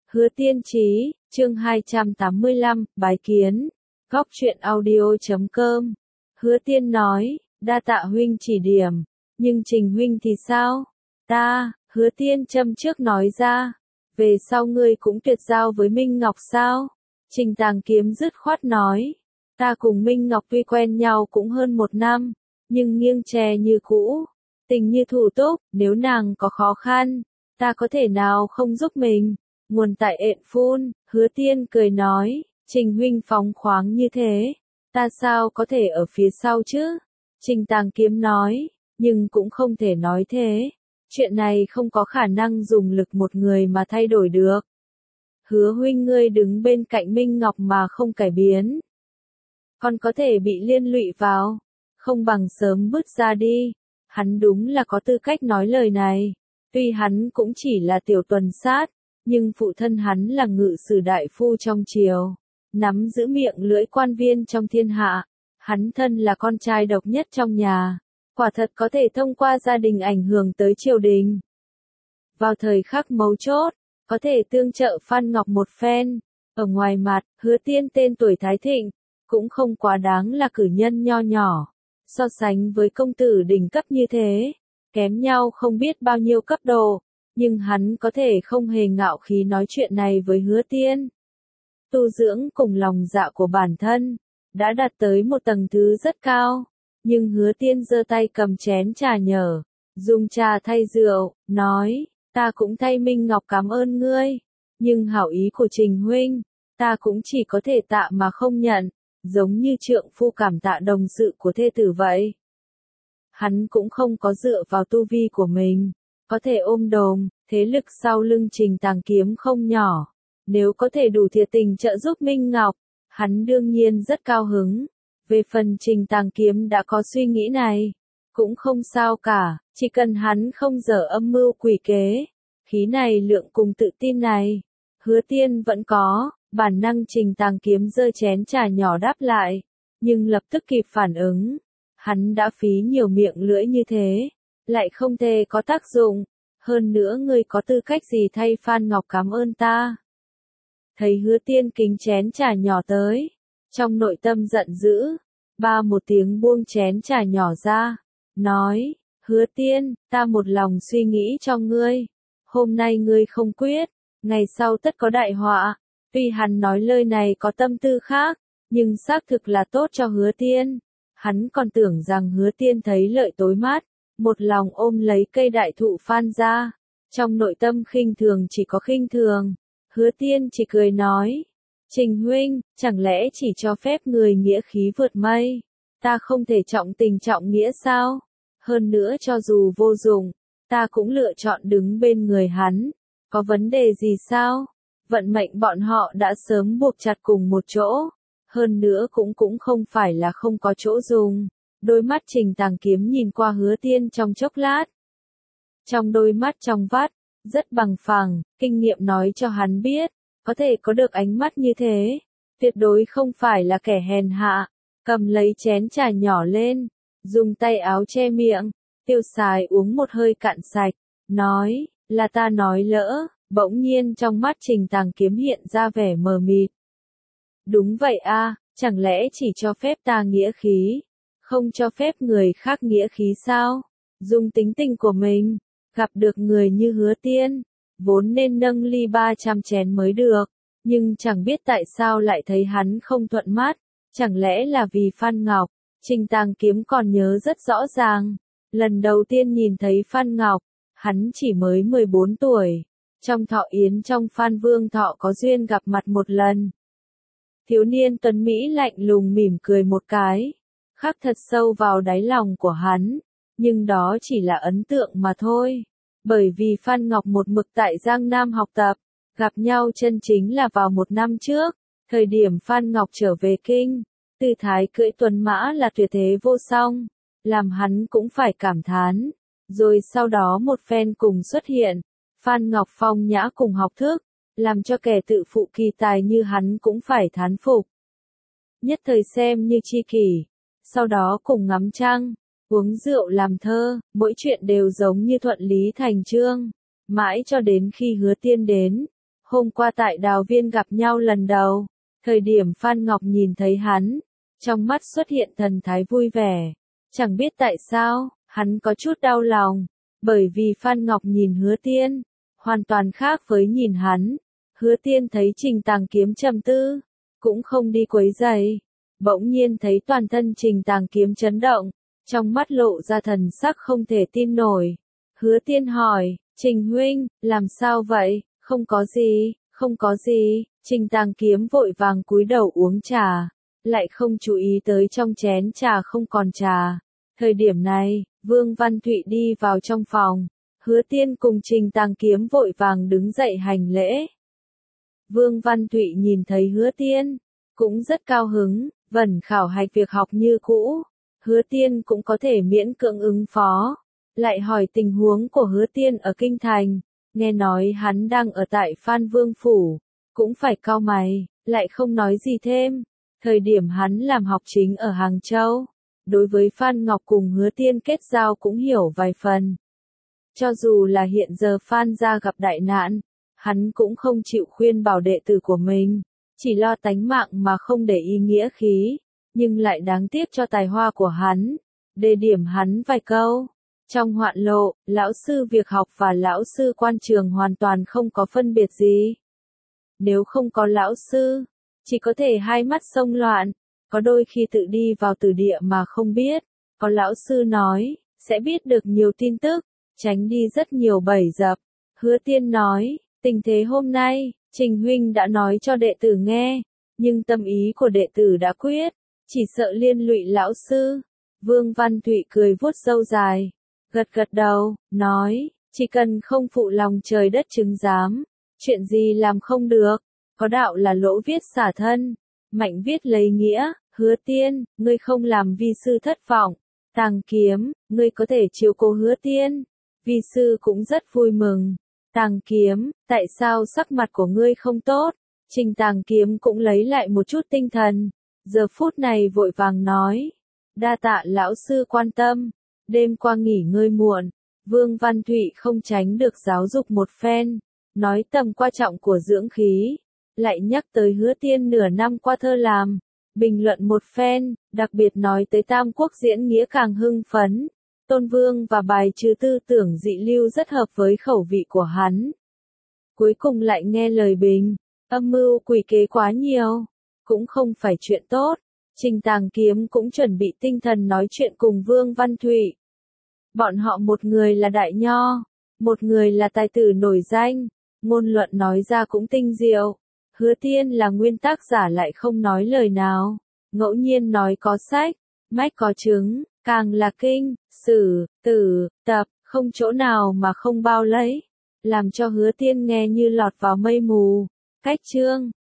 Hứa Tiên Chí, chương 285, bái kiến. Góc truyện audio.com. Hứa Tiên nói, đa tạ huynh chỉ điểm, nhưng Trình huynh thì sao? Hứa Tiên châm trước nói ra, về sau ngươi cũng tuyệt giao với Minh Ngọc sao? Trình Tàng Kiếm dứt khoát nói, ta cùng Minh Ngọc tuy quen nhau cũng hơn 1 năm, nhưng nghiêng tre như cũ, tình như thủ túc, nếu nàng có khó khăn, ta có thể nào không giúp mình? Nguồn tại ện phun, Hứa Tiên cười nói, Trình huynh phóng khoáng như thế, ta sao có thể ở phía sau chứ? Trình Tàng Kiếm nói, nhưng cũng không thể nói thế, chuyện này không có khả năng dùng lực một người mà thay đổi được. Hứa huynh ngươi đứng bên cạnh Minh Ngọc mà không cải biến, còn có thể bị liên lụy vào, không bằng sớm bước ra đi. Hắn đúng là có tư cách nói lời này, tuy hắn cũng chỉ là tiểu tuần sát, nhưng phụ thân hắn là ngự sử đại phu trong triều, nắm giữ miệng lưỡi quan viên trong thiên hạ, hắn thân là con trai độc nhất trong nhà, quả thật có thể thông qua gia đình ảnh hưởng tới triều đình. Vào thời khắc mấu chốt, có thể tương trợ Phan Ngọc một phen. Ở ngoài mặt, Hứa Tiên tên tuổi thái thịnh, cũng không quá đáng là cử nhân nho nhỏ, so sánh với công tử đỉnh cấp như thế, kém nhau không biết bao nhiêu cấp độ, nhưng hắn có thể không hề ngạo khí nói chuyện này với Hứa Tiên. Tu dưỡng cùng lòng dạ của bản thân, đã đạt tới một tầng thứ rất cao, nhưng Hứa Tiên giơ tay cầm chén trà nhở, dùng trà thay rượu, nói, ta cũng thay Minh Ngọc cảm ơn ngươi, nhưng hảo ý của Trình huynh, ta cũng chỉ có thể tạ mà không nhận, giống như trượng phu cảm tạ đồng sự của thê tử vậy. Hắn cũng không có dựa vào tu vi của mình, có thể ôm đồm, thế lực sau lưng Trình Tàng Kiếm không nhỏ, nếu có thể đủ thiệt tình trợ giúp Minh Ngọc, hắn đương nhiên rất cao hứng. Về phần Trình Tàng Kiếm đã có suy nghĩ này, cũng không sao cả, chỉ cần hắn không dở âm mưu quỷ kế, khí này lượng cùng tự tin này, Hứa Tiên vẫn có. Bản năng Trình Tàng Kiếm giơ chén trà nhỏ đáp lại, nhưng lập tức kịp phản ứng, hắn đã phí nhiều miệng lưỡi như thế, lại không thể có tác dụng, hơn nữa ngươi có tư cách gì thay Phan Ngọc cảm ơn ta? Thấy Hứa Tiên kính chén trà nhỏ tới, trong nội tâm giận dữ, một tiếng buông chén trà nhỏ ra, nói, Hứa Tiên, ta một lòng suy nghĩ cho ngươi, hôm nay ngươi không quyết, ngày sau tất có đại họa. Tuy hắn nói lời này có tâm tư khác, nhưng xác thực là tốt cho Hứa Tiên. Hắn còn tưởng rằng Hứa Tiên thấy lợi tối mát, một lòng ôm lấy cây đại thụ Phan ra. Trong nội tâm khinh thường chỉ có khinh thường. Hứa Tiên chỉ cười nói, Trình huynh, chẳng lẽ chỉ cho phép người nghĩa khí vượt mây? Ta không thể trọng tình trọng nghĩa sao? Hơn nữa cho dù vô dụng, ta cũng lựa chọn đứng bên người hắn. Có vấn đề gì sao? Vận mệnh bọn họ đã sớm buộc chặt cùng một chỗ, hơn nữa cũng không phải là không có chỗ dùng. Đôi mắt Trình Tàng Kiếm nhìn qua Hứa Tiên trong chốc lát. Trong đôi mắt trong vắt, rất bằng phẳng, kinh nghiệm nói cho hắn biết, có thể có được ánh mắt như thế, tuyệt đối không phải là kẻ hèn hạ. Cầm lấy chén trà nhỏ lên, dùng tay áo che miệng, tiêu xài uống một hơi cạn sạch, nói, là ta nói lỡ. Bỗng nhiên trong mắt Trình Tàng Kiếm hiện ra vẻ mờ mịt. Đúng vậy a, chẳng lẽ chỉ cho phép ta nghĩa khí, không cho phép người khác nghĩa khí sao? Dùng tính tình của mình, gặp được người như Hứa Tiên, vốn nên nâng ly 300 chén mới được, nhưng chẳng biết tại sao lại thấy hắn không thuận mắt, chẳng lẽ là vì Phan Ngọc? Trình Tàng Kiếm còn nhớ rất rõ ràng, lần đầu tiên nhìn thấy Phan Ngọc, hắn chỉ mới 14 tuổi. Trong thọ yến trong Phan Vương Thọ có duyên gặp mặt một lần. Thiếu niên tuấn Mỹ lạnh lùng mỉm cười một cái, khắc thật sâu vào đáy lòng của hắn, nhưng đó chỉ là ấn tượng mà thôi. Bởi vì Phan Ngọc một mực tại Giang Nam học tập, gặp nhau chân chính là vào 1 năm trước, thời điểm Phan Ngọc trở về kinh, tư thái cưỡi tuấn mã là tuyệt thế vô song, làm hắn cũng phải cảm thán. Rồi sau đó một phen cùng xuất hiện. Phan Ngọc phong nhã cùng học thức, làm cho kẻ tự phụ kỳ tài như hắn cũng phải thán phục. Nhất thời xem như tri kỷ, sau đó cùng ngắm trăng, uống rượu làm thơ, mỗi chuyện đều giống như thuận lý thành chương. Mãi cho đến khi Hứa Tiên đến, Hôm qua tại đào viên gặp nhau lần đầu, thời điểm Phan Ngọc nhìn thấy hắn, trong mắt xuất hiện thần thái vui vẻ. Chẳng biết tại sao, hắn có chút đau lòng, bởi vì Phan Ngọc nhìn Hứa Tiên, hoàn toàn khác với nhìn hắn. Hứa Tiên thấy Trình Tàng Kiếm trầm tư, cũng không đi quấy rầy. Bỗng nhiên thấy toàn thân Trình Tàng Kiếm chấn động, trong mắt lộ ra thần sắc không thể tin nổi. Hứa Tiên hỏi, Trình huynh, làm sao vậy? Không có gì, không có gì. Trình Tàng Kiếm vội vàng cúi đầu uống trà, lại không chú ý tới trong chén trà không còn trà. Thời điểm này, Vương Văn Thụy đi vào trong phòng, Hứa Tiên cùng Trình Tàng Kiếm vội vàng đứng dậy hành lễ. Vương Văn Thụy nhìn thấy Hứa Tiên, cũng rất cao hứng, vẫn khảo hạch việc học như cũ. Hứa Tiên cũng có thể miễn cưỡng ứng phó. Lại hỏi tình huống của Hứa Tiên ở Kinh Thành, nghe nói hắn đang ở tại Phan Vương Phủ, cũng phải cau mày, lại không nói gì thêm. Thời điểm hắn làm học chính ở Hàng Châu, đối với Phan Ngọc cùng Hứa Tiên kết giao cũng hiểu vài phần. Cho dù là hiện giờ Phan gia gặp đại nạn, hắn cũng không chịu khuyên bảo đệ tử của mình, chỉ lo tánh mạng mà không để ý nghĩa khí, nhưng lại đáng tiếc cho tài hoa của hắn, đề điểm hắn vài câu. Trong hoạn lộ, lão sư việc học và lão sư quan trường hoàn toàn không có phân biệt gì. Nếu không có lão sư, chỉ có thể hai mắt xông loạn, có đôi khi tự đi vào tử địa mà không biết. Có lão sư nói, sẽ biết được nhiều tin tức, tránh đi rất nhiều bẫy dập. Hứa Tiên nói, tình thế hôm nay, Trình huynh đã nói cho đệ tử nghe, nhưng tâm ý của đệ tử đã quyết, chỉ sợ liên lụy lão sư. Vương Văn Thụy cười vuốt râu dài, gật gật đầu, nói, chỉ cần không phụ lòng trời đất chứng giám, chuyện gì làm không được, có đạo là lỗ viết xả thân, mạnh viết lấy nghĩa. Hứa Tiên, ngươi không làm vi sư thất vọng. Tàng Kiếm, ngươi có thể chiếu cố Hứa Tiên, vi sư cũng rất vui mừng. Tàng Kiếm, tại sao sắc mặt của ngươi không tốt? Trình Tàng Kiếm cũng lấy lại một chút tinh thần, giờ phút này vội vàng nói, đa tạ lão sư quan tâm. Đêm qua nghỉ ngơi muộn, Vương Văn Thụy không tránh được giáo dục một phen, nói tầm quan trọng của dưỡng khí, lại nhắc tới Hứa Tiên nửa năm qua thơ làm, bình luận một phen, đặc biệt nói tới Tam Quốc diễn nghĩa càng hưng phấn. Tôn Vương và bài trừ tư tưởng dị lưu rất hợp với khẩu vị của hắn. Cuối cùng lại nghe lời bình, âm mưu quỷ kế quá nhiều, cũng không phải chuyện tốt. Trình Tàng Kiếm cũng chuẩn bị tinh thần nói chuyện cùng Vương Văn Thụy. Bọn họ một người là đại nho, một người là tài tử nổi danh, ngôn luận nói ra cũng tinh diệu. Hứa Tiên là nguyên tác giả lại không nói lời nào, ngẫu nhiên nói có sách, mách có chứng, càng là kinh, sử, tử, tập, không chỗ nào mà không bao lấy, làm cho Hứa Tiên nghe như lọt vào mây mù. Cách chương